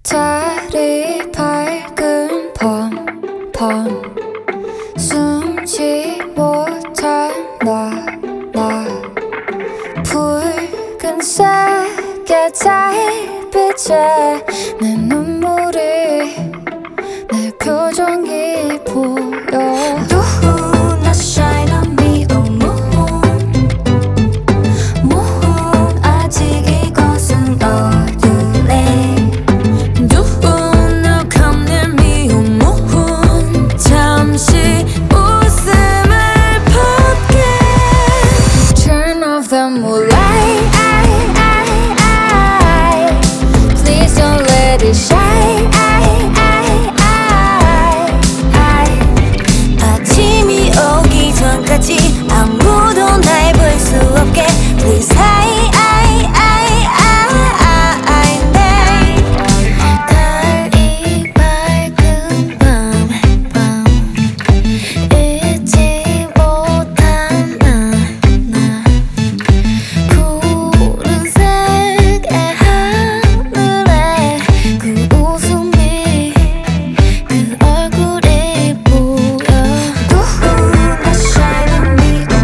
달이 밝은 밤 숨지 못한 나 붉은색의 달빛에 내 눈물이 내 표정이 보여. 누구나 shine on me, oh moon 아직 이곳은 어두래. 누구나 come near me, oh moon 잠시 웃음을 벗게. Turn off the moonlight, please don't let it shine. 아침이 오기 전까지 아무도 날 볼 수 없게 Please 달이 밝은 밤 잊지 못한 나 푸른색의 하늘에 그 웃음이 그 얼굴이 보여. 누구나 shine on me, oh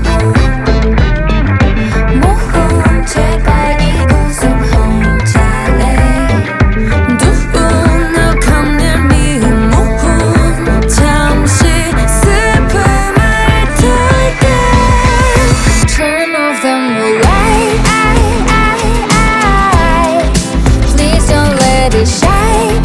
moon 제발 이곳은 혼자래. 누구나 come near me, oh moon 잠시 슬픔을 털게. Turn off the moonlight, please don't let it shine.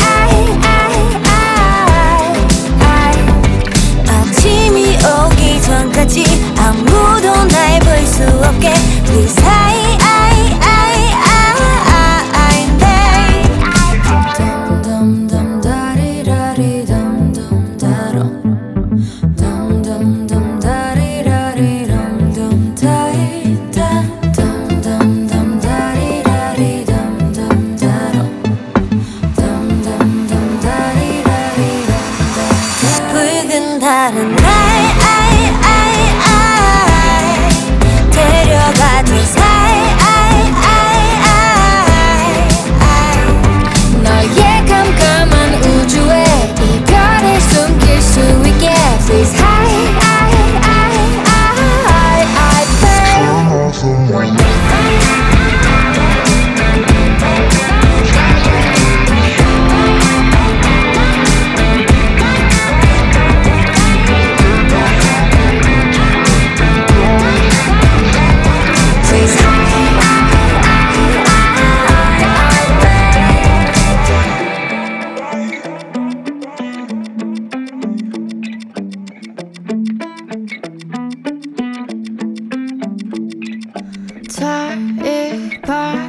아침이 오기 전까지 아무도 날 볼 수 없게 Please 덤덤덤 다리라리 덤덤다롱 덤덤덤 다리라리 덤덤다이다 덤덤덤 다리라리 덤덤다롱 덤덤덤 다리라리 덤덤다. 붉은 달은 날 데려가듯 너의 깜깜한 우주에 이별을 숨길 수 있게 Please 달이 밝